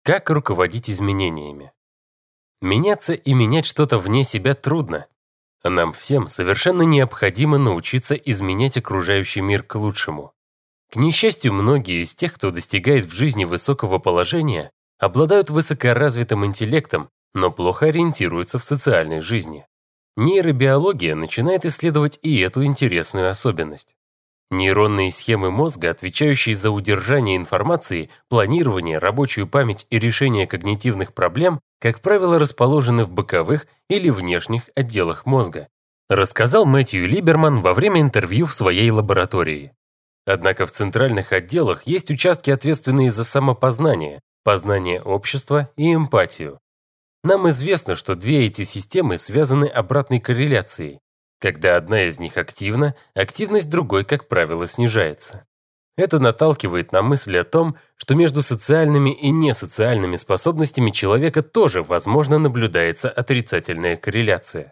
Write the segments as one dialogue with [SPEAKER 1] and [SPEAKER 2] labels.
[SPEAKER 1] Как руководить изменениями? Меняться и менять что-то вне себя трудно. А нам всем совершенно необходимо научиться изменять окружающий мир к лучшему. К несчастью, многие из тех, кто достигает в жизни высокого положения, обладают высокоразвитым интеллектом, но плохо ориентируются в социальной жизни. Нейробиология начинает исследовать и эту интересную особенность. Нейронные схемы мозга, отвечающие за удержание информации, планирование, рабочую память и решение когнитивных проблем, как правило, расположены в боковых или внешних отделах мозга, рассказал Мэтью Либерман во время интервью в своей лаборатории. Однако в центральных отделах есть участки, ответственные за самопознание, познание общества и эмпатию. Нам известно, что две эти системы связаны обратной корреляцией. Когда одна из них активна, активность другой, как правило, снижается. Это наталкивает на мысль о том, что между социальными и несоциальными способностями человека тоже, возможно, наблюдается отрицательная корреляция.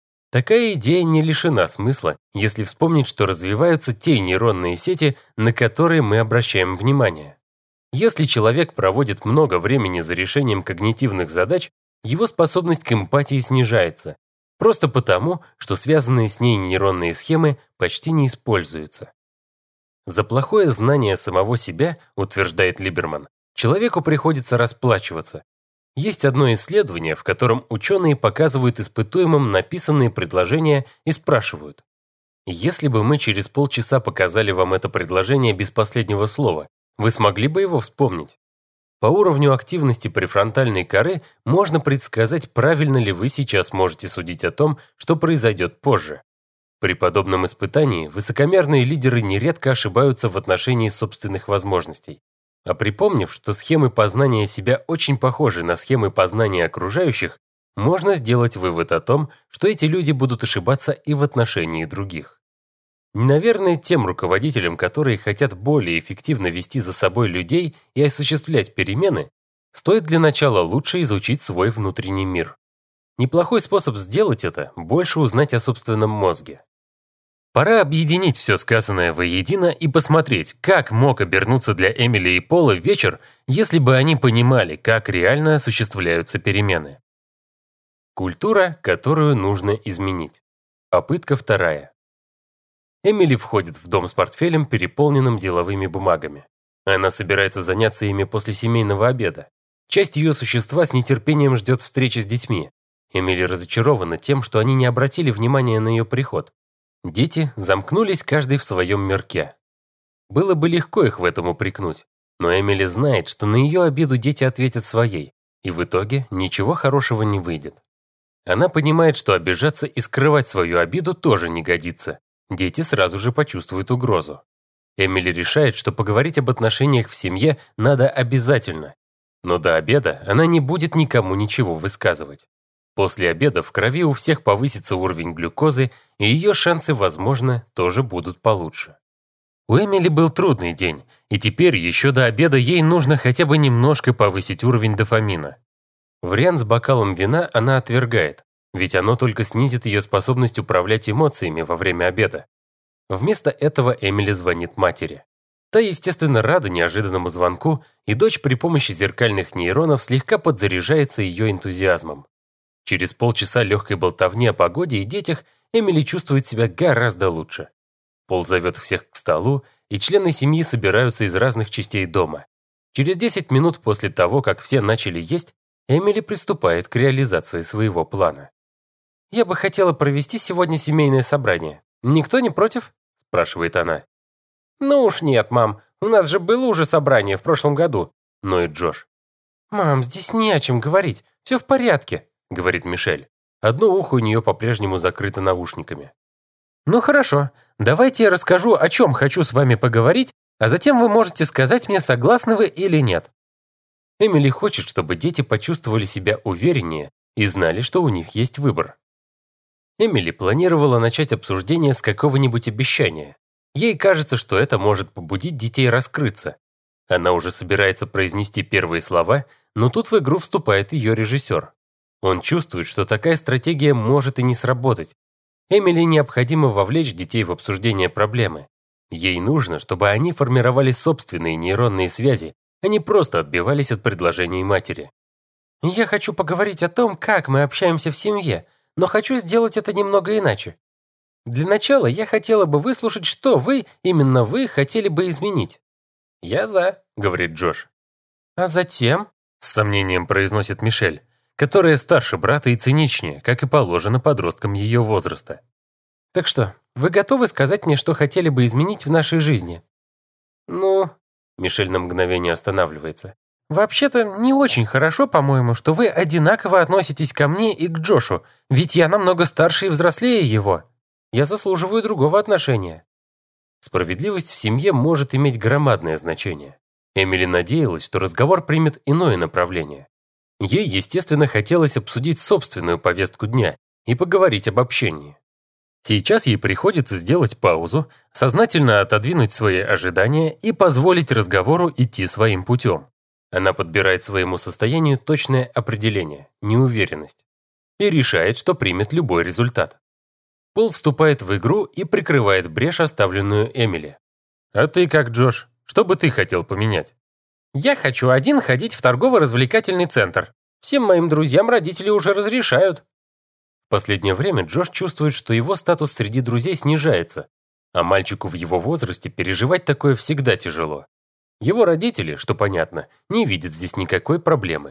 [SPEAKER 1] Такая идея не лишена смысла, если вспомнить, что развиваются те нейронные сети, на которые мы обращаем внимание. Если человек проводит много времени за решением когнитивных задач, его способность к эмпатии снижается, просто потому, что связанные с ней нейронные схемы почти не используются. За плохое знание самого себя, утверждает Либерман, человеку приходится расплачиваться. Есть одно исследование, в котором ученые показывают испытуемым написанные предложения и спрашивают: «Если бы мы через полчаса показали вам это предложение без последнего слова, вы смогли бы его вспомнить?» По уровню активности префронтальной коры можно предсказать, правильно ли вы сейчас можете судить о том, что произойдет позже. При подобном испытании высокомерные лидеры нередко ошибаются в отношении собственных возможностей. А припомнив, что схемы познания себя очень похожи на схемы познания окружающих, можно сделать вывод о том, что эти люди будут ошибаться и в отношении других. Наверное, тем руководителям, которые хотят более эффективно вести за собой людей и осуществлять перемены, стоит для начала лучше изучить свой внутренний мир. Неплохой способ сделать это – больше узнать о собственном мозге. Пора объединить все сказанное воедино и посмотреть, как мог обернуться для Эмили и Пола вечер, если бы они понимали, как реально осуществляются перемены. Культура, которую нужно изменить. Попытка вторая. Эмили входит в дом с портфелем, переполненным деловыми бумагами. Она собирается заняться ими после семейного обеда. Часть ее существа с нетерпением ждет встречи с детьми. Эмили разочарована тем, что они не обратили внимания на ее приход. Дети замкнулись каждый в своем мирке. Было бы легко их в этом упрекнуть, но Эмили знает, что на ее обиду дети ответят своей, и в итоге ничего хорошего не выйдет. Она понимает, что обижаться и скрывать свою обиду тоже не годится. Дети сразу же почувствуют угрозу. Эмили решает, что поговорить об отношениях в семье надо обязательно. Но до обеда она не будет никому ничего высказывать. После обеда в крови у всех повысится уровень глюкозы, и ее шансы, возможно, тоже будут получше. У Эмили был трудный день, и теперь еще до обеда ей нужно хотя бы немножко повысить уровень дофамина. Вариант с бокалом вина она отвергает, ведь оно только снизит ее способность управлять эмоциями во время обеда. Вместо этого Эмили звонит матери. Та, естественно, рада неожиданному звонку, и дочь при помощи зеркальных нейронов слегка подзаряжается ее энтузиазмом. Через полчаса легкой болтовни о погоде и детях Эмили чувствует себя гораздо лучше. Пол зовет всех к столу, и члены семьи собираются из разных частей дома. Через 10 минут после того, как все начали есть, Эмили приступает к реализации своего плана. «Я бы хотела провести сегодня семейное собрание. Никто не против?» – спрашивает она. «Ну уж нет, мам. У нас же было уже собрание в прошлом году», – ноет Джош. «Мам, здесь не о чем говорить. Все в порядке», – говорит Мишель. Одно ухо у нее по-прежнему закрыто наушниками. «Ну хорошо. Давайте я расскажу, о чем хочу с вами поговорить, а затем вы можете сказать мне, согласны вы или нет». Эмили хочет, чтобы дети почувствовали себя увереннее и знали, что у них есть выбор. Эмили планировала начать обсуждение с какого-нибудь обещания. Ей кажется, что это может побудить детей раскрыться. Она уже собирается произнести первые слова, но тут в игру вступает ее режиссер. Он чувствует, что такая стратегия может и не сработать. Эмили необходимо вовлечь детей в обсуждение проблемы. Ей нужно, чтобы они формировали собственные нейронные связи, Они просто отбивались от предложений матери.
[SPEAKER 2] «Я хочу поговорить о том, как мы общаемся в семье, но хочу сделать это немного иначе. Для начала я хотела бы выслушать, что вы, именно вы, хотели бы изменить».
[SPEAKER 1] «Я за», — говорит Джош.
[SPEAKER 2] «А затем?»
[SPEAKER 1] — с сомнением произносит Мишель, которая старше брата и циничнее, как и положено подросткам ее возраста.
[SPEAKER 2] «Так что, вы готовы сказать мне, что хотели бы изменить в нашей жизни?»
[SPEAKER 1] «Ну...» — Мишель на мгновение останавливается.
[SPEAKER 2] «Вообще-то не очень хорошо, по-моему, что вы одинаково относитесь ко мне и к Джошу, ведь я намного старше и взрослее его. Я заслуживаю другого отношения».
[SPEAKER 1] Справедливость в семье может иметь громадное значение. Эмили надеялась, что разговор примет иное направление. Ей, естественно, хотелось обсудить собственную повестку дня и поговорить об общении. Сейчас ей приходится сделать паузу, сознательно отодвинуть свои ожидания и позволить разговору идти своим путем. Она подбирает своему состоянию точное определение, неуверенность, и решает, что примет любой результат. Пол вступает в игру и прикрывает брешь, оставленную Эмили. «А ты как, Джош? Что бы ты хотел поменять?»
[SPEAKER 2] «Я хочу один ходить в торгово-развлекательный центр. Всем моим друзьям родители уже разрешают».
[SPEAKER 1] В последнее время Джош чувствует, что его статус среди друзей снижается, а мальчику в его возрасте переживать такое всегда тяжело. Его родители, что понятно, не видят здесь никакой проблемы.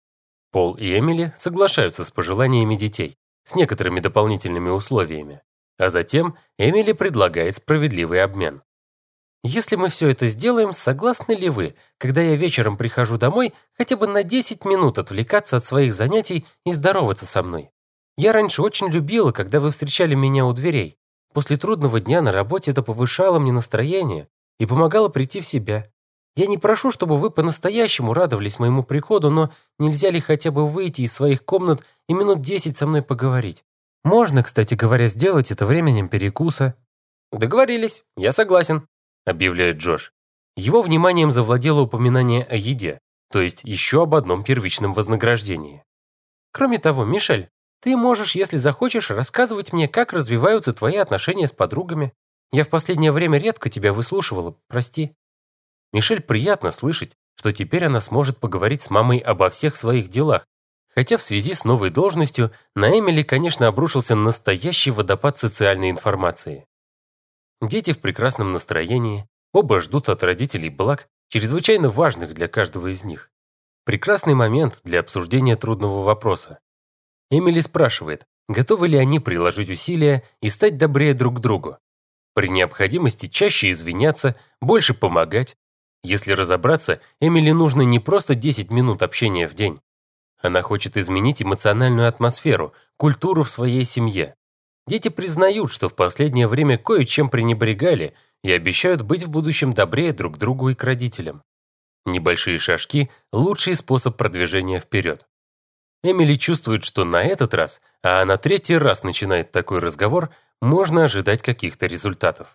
[SPEAKER 1] Пол и Эмили соглашаются с пожеланиями детей, с некоторыми дополнительными условиями, а затем Эмили предлагает справедливый обмен.
[SPEAKER 2] «Если мы все это сделаем, согласны ли вы, когда я вечером прихожу домой, хотя бы на 10 минут отвлекаться от своих занятий и здороваться со мной? Я раньше очень любила, когда вы встречали меня у дверей. После трудного дня на работе это повышало мне настроение и помогало прийти в себя. Я не прошу, чтобы вы по-настоящему радовались моему приходу, но нельзя ли хотя бы выйти из своих комнат и минут 10 со мной поговорить? Можно, кстати говоря, сделать это временем перекуса».
[SPEAKER 1] «Договорились, я согласен», — объявляет Джош. Его вниманием завладело упоминание о еде, то есть еще об одном первичном вознаграждении.
[SPEAKER 2] «Кроме того, Мишель, ты можешь, если захочешь, рассказывать мне, как развиваются твои отношения с подругами. Я в последнее время редко тебя выслушивала, прости».
[SPEAKER 1] Мишель приятно слышать, что теперь она сможет поговорить с мамой обо всех своих делах, хотя в связи с новой должностью на Эмили, конечно, обрушился настоящий водопад социальной информации. Дети в прекрасном настроении, оба ждут от родителей благ, чрезвычайно важных для каждого из них. Прекрасный момент для обсуждения трудного вопроса. Эмили спрашивает, готовы ли они приложить усилия и стать добрее друг к другу. При необходимости чаще извиняться, больше помогать. Если разобраться, Эмили нужно не просто 10 минут общения в день. Она хочет изменить эмоциональную атмосферу, культуру в своей семье. Дети признают, что в последнее время кое-чем пренебрегали и обещают быть в будущем добрее друг к другу и к родителям. Небольшие шажки – лучший способ продвижения вперед. Эмили чувствует, что на этот раз, а она третий раз начинает такой разговор, можно ожидать каких-то результатов.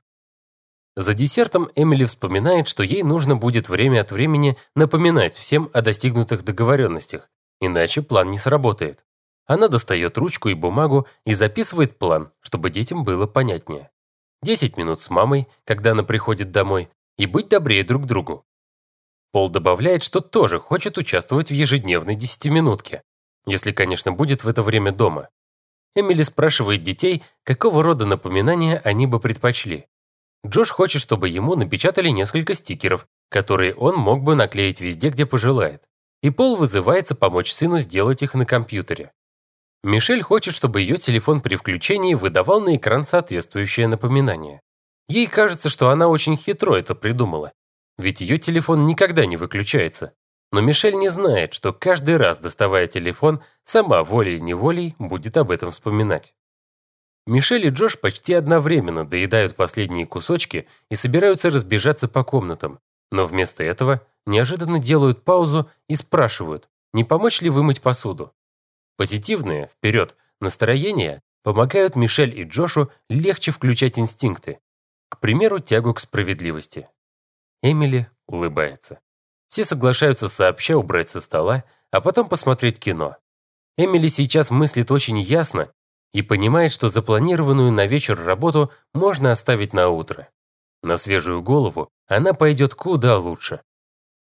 [SPEAKER 1] За десертом Эмили вспоминает, что ей нужно будет время от времени напоминать всем о достигнутых договоренностях, иначе план не сработает. Она достает ручку и бумагу и записывает план, чтобы детям было понятнее. 10 минут с мамой, когда она приходит домой, и быть добрее друг к другу. Пол добавляет, что тоже хочет участвовать в ежедневной 10-минутке, если, конечно, будет в это время дома. Эмили спрашивает детей, какого рода напоминания они бы предпочли. Джош хочет, чтобы ему напечатали несколько стикеров, которые он мог бы наклеить везде, где пожелает. И Пол вызывается помочь сыну сделать их на компьютере. Мишель хочет, чтобы ее телефон при включении выдавал на экран соответствующее напоминание. Ей кажется, что она очень хитро это придумала, ведь ее телефон никогда не выключается. Но Мишель не знает, что каждый раз, доставая телефон, сама волей-неволей будет об этом вспоминать. Мишель и Джош почти одновременно доедают последние кусочки и собираются разбежаться по комнатам, но вместо этого неожиданно делают паузу и спрашивают, не помочь ли вымыть посуду. Позитивные, вперед, настроения помогают Мишель и Джошу легче включать инстинкты, к примеру, тягу к справедливости. Эмили улыбается. Все соглашаются сообща убрать со стола, а потом посмотреть кино. Эмили сейчас мыслит очень ясно и понимает, что запланированную на вечер работу можно оставить на утро. На свежую голову она пойдет куда лучше.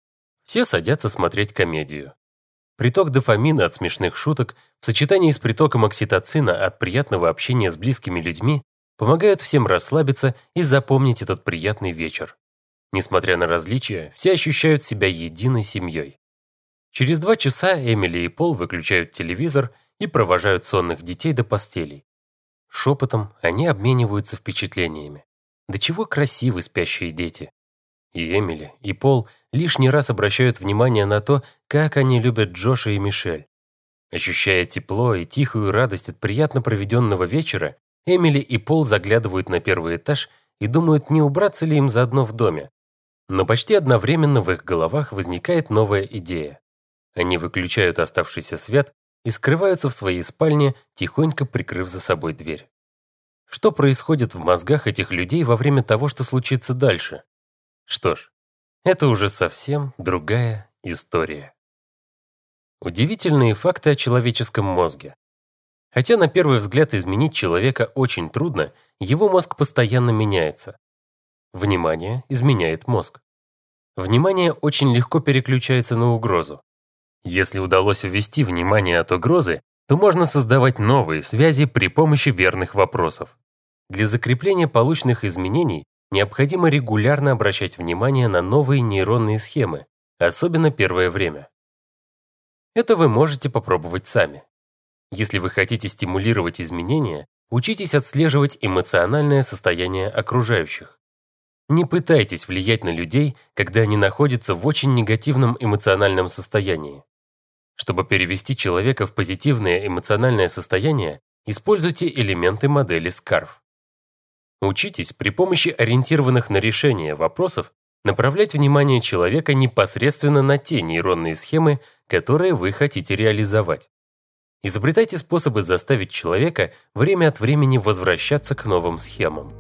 [SPEAKER 1] Все садятся смотреть комедию. Приток дофамина от смешных шуток в сочетании с притоком окситоцина от приятного общения с близкими людьми помогают всем расслабиться и запомнить этот приятный вечер. Несмотря на различия, все ощущают себя единой семьей. Через 2 часа Эмили и Пол выключают телевизор и провожают сонных детей до постелей. Шепотом они обмениваются впечатлениями. До чего красивы спящие дети. И Эмили, и Пол лишний раз обращают внимание на то, как они любят Джоша и Мишель. Ощущая тепло и тихую радость от приятно проведенного вечера, Эмили и Пол заглядывают на первый этаж и думают, не убраться ли им заодно в доме. Но почти одновременно в их головах возникает новая идея. Они выключают оставшийся свет и скрываются в своей спальне, тихонько прикрыв за собой дверь. Что происходит в мозгах этих людей во время того, что случится дальше? Что ж, это уже совсем другая история. Удивительные факты о человеческом мозге. Хотя на первый взгляд изменить человека очень трудно, его мозг постоянно меняется. Внимание изменяет мозг. Внимание очень легко переключается на угрозу. Если удалось увести внимание от угрозы, то можно создавать новые связи при помощи верных вопросов. Для закрепления полученных изменений необходимо регулярно обращать внимание на новые нейронные схемы, особенно первое время. Это вы можете попробовать сами. Если вы хотите стимулировать изменения, учитесь отслеживать эмоциональное состояние окружающих. Не пытайтесь влиять на людей, когда они находятся в очень негативном эмоциональном состоянии. Чтобы перевести человека в позитивное эмоциональное состояние, используйте элементы модели Скарф. Учитесь при помощи ориентированных на решение вопросов направлять внимание человека непосредственно на те нейронные схемы, которые вы хотите реализовать. Изобретайте способы заставить человека время от времени возвращаться к новым схемам.